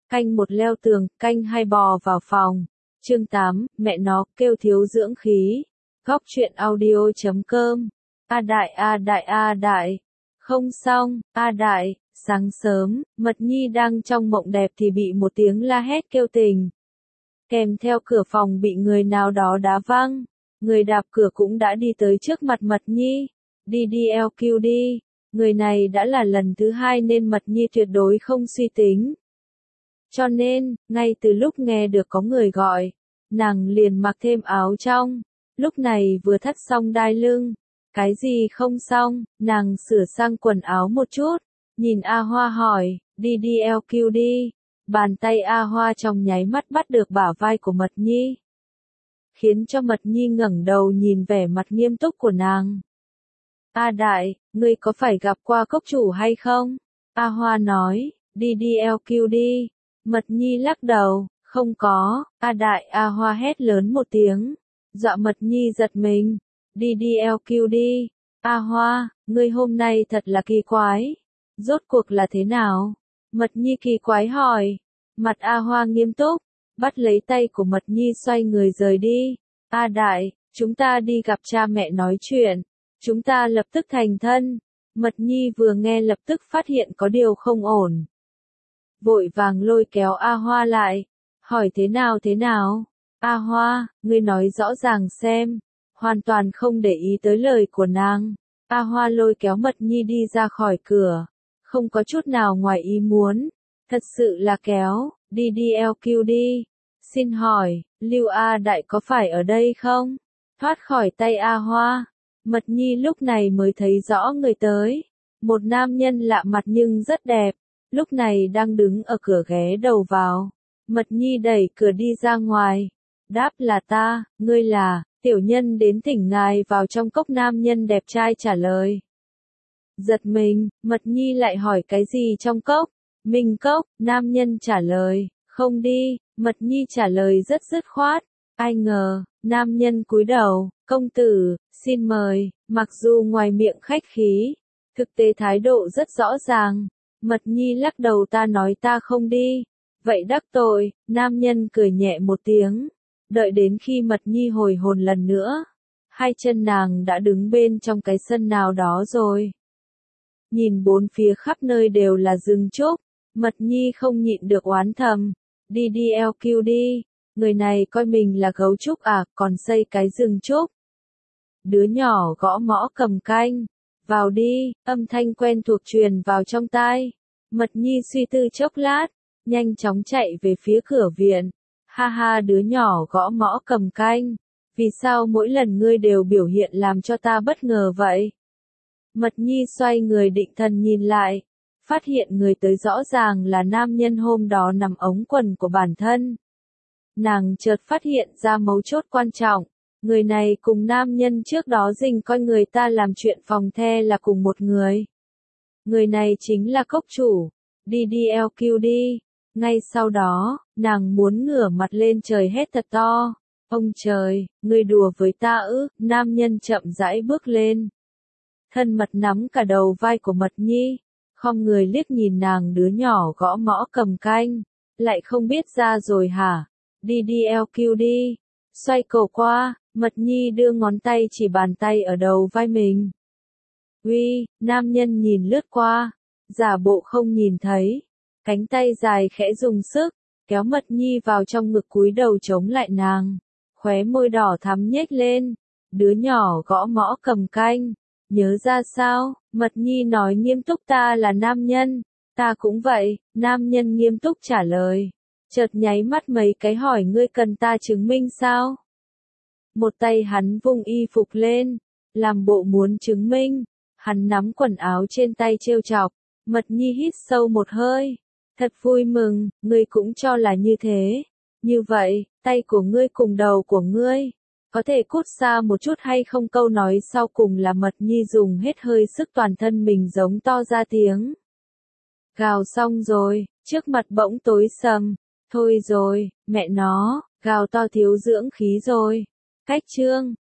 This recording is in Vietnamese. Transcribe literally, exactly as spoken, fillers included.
Canh một leo tường, canh hai bò vào phòng. Chương tám, mẹ nó, kêu thiếu dưỡng khí. Góc truyện audio chấm com. A đại a đại a đại. Không xong, a đại, sáng sớm, Mật Nhi đang trong mộng đẹp thì bị một tiếng la hét kêu tình. Kèm theo cửa phòng bị người nào đó đá văng. Người đạp cửa cũng đã đi tới trước mặt Mật Nhi. Đi đi eo kiu đi. Người này đã là lần thứ hai nên Mật Nhi tuyệt đối không suy tính. Cho nên, ngay từ lúc nghe được có người gọi, nàng liền mặc thêm áo trong. Lúc này vừa thắt xong đai lưng. Cái gì không xong, nàng sửa sang quần áo một chút. Nhìn A Hoa hỏi, đi đi eo kiu đi. Bàn tay A Hoa trong nháy mắt bắt được bả vai của Mật Nhi. Khiến cho Mật Nhi ngẩng đầu nhìn vẻ mặt nghiêm túc của nàng. A đại, ngươi có phải gặp qua cốc chủ hay không? A Hoa nói, đi đi eo kiu đi. Mật Nhi lắc đầu, không có. A đại A Hoa hét lớn một tiếng. Dọa Mật Nhi giật mình. Đi đi eo kiu đi. A Hoa, ngươi hôm nay thật là kỳ quái. Rốt cuộc là thế nào? Mật Nhi kỳ quái hỏi. Mặt A Hoa nghiêm túc, bắt lấy tay của Mật Nhi xoay người rời đi. A đại, chúng ta đi gặp cha mẹ nói chuyện. Chúng ta lập tức thành thân. Mật Nhi vừa nghe lập tức phát hiện có điều không ổn. Vội vàng lôi kéo A Hoa lại. Hỏi thế nào thế nào? A Hoa, ngươi nói rõ ràng xem. Hoàn toàn không để ý tới lời của nàng. A Hoa lôi kéo Mật Nhi đi ra khỏi cửa. Không có chút nào ngoài ý muốn. Thật sự là kéo, đi đi eo kiu đi. Xin hỏi, Lưu A đại có phải ở đây không? Thoát khỏi tay A Hoa. Mật Nhi lúc này mới thấy rõ người tới. Một nam nhân lạ mặt nhưng rất đẹp. Lúc này đang đứng ở cửa ghé đầu vào. Mật Nhi đẩy cửa đi ra ngoài. Đáp là ta, ngươi là, tiểu nhân đến thỉnh ngài vào trong cốc. Nam nhân đẹp trai trả lời. Giật mình, Mật Nhi lại hỏi cái gì trong cốc? Minh cốc, nam nhân trả lời, không đi. Mật Nhi trả lời rất dứt khoát. Ai ngờ, nam nhân cúi đầu, công tử, xin mời. Mặc dù ngoài miệng khách khí, thực tế thái độ rất rõ ràng. Mật Nhi lắc đầu, ta nói ta không đi. Vậy đắc tội. Nam nhân cười nhẹ một tiếng. Đợi đến khi Mật Nhi hồi hồn lần nữa, hai chân nàng đã đứng bên trong cái sân nào đó rồi. Nhìn bốn phía khắp nơi đều là rừng trúc. Mật Nhi không nhịn được oán thầm. Đi đi eo kiu đi. Người này coi mình là gấu trúc à, còn xây cái rừng trúc. Đứa nhỏ gõ mõ cầm canh. Vào đi, âm thanh quen thuộc truyền vào trong tai. Mật Nhi suy tư chốc lát, nhanh chóng chạy về phía cửa viện. Ha ha, đứa nhỏ gõ mõ cầm canh. Vì sao mỗi lần ngươi đều biểu hiện làm cho ta bất ngờ vậy? Mật Nhi xoay người định thần nhìn lại. Phát hiện người tới rõ ràng là nam nhân hôm đó nằm ống quần của bản thân. Nàng chợt phát hiện ra mấu chốt quan trọng. Người này cùng nam nhân trước đó dình coi người ta làm chuyện phòng the là cùng một người. Người này chính là cốc chủ. Đi đi eo kiu đi. Ngay sau đó, nàng muốn ngửa mặt lên trời hét thật to. Ông trời, ngươi đùa với ta ư? Nam nhân chậm rãi bước lên. Thân mật nắm cả đầu vai của Mật Nhi. Khom người liếc nhìn nàng, đứa nhỏ gõ mõ cầm canh. Lại không biết ra rồi hả? Đi đi eo kiu đi. Xoay cổ qua, Mật Nhi đưa ngón tay chỉ bàn tay ở đầu vai mình. Uy, nam nhân nhìn lướt qua. Giả bộ không nhìn thấy. Cánh tay dài khẽ dùng sức, kéo Mật Nhi vào trong ngực cúi đầu chống lại nàng. Khóe môi đỏ thắm nhếch lên. Đứa nhỏ gõ mõ cầm canh. Nhớ ra sao? Mật Nhi nói nghiêm túc, ta là nam nhân. Ta cũng vậy. Nam nhân nghiêm túc trả lời. Chợt nháy mắt mấy cái hỏi, ngươi cần ta chứng minh sao? Một tay hắn vung y phục lên. Làm bộ muốn chứng minh. Hắn nắm quần áo trên tay trêu chọc. Mật Nhi hít sâu một hơi. Thật vui mừng, ngươi cũng cho là như thế. Như vậy, tay của ngươi cùng đầu của ngươi. Có thể cút xa một chút hay không? Câu nói sau cùng là Mật Nhi dùng hết hơi sức toàn thân mình giống to ra tiếng. Gào xong rồi, trước mặt bỗng tối sầm. Thôi rồi, mẹ nó, gào to thiếu dưỡng khí rồi. Cách chương.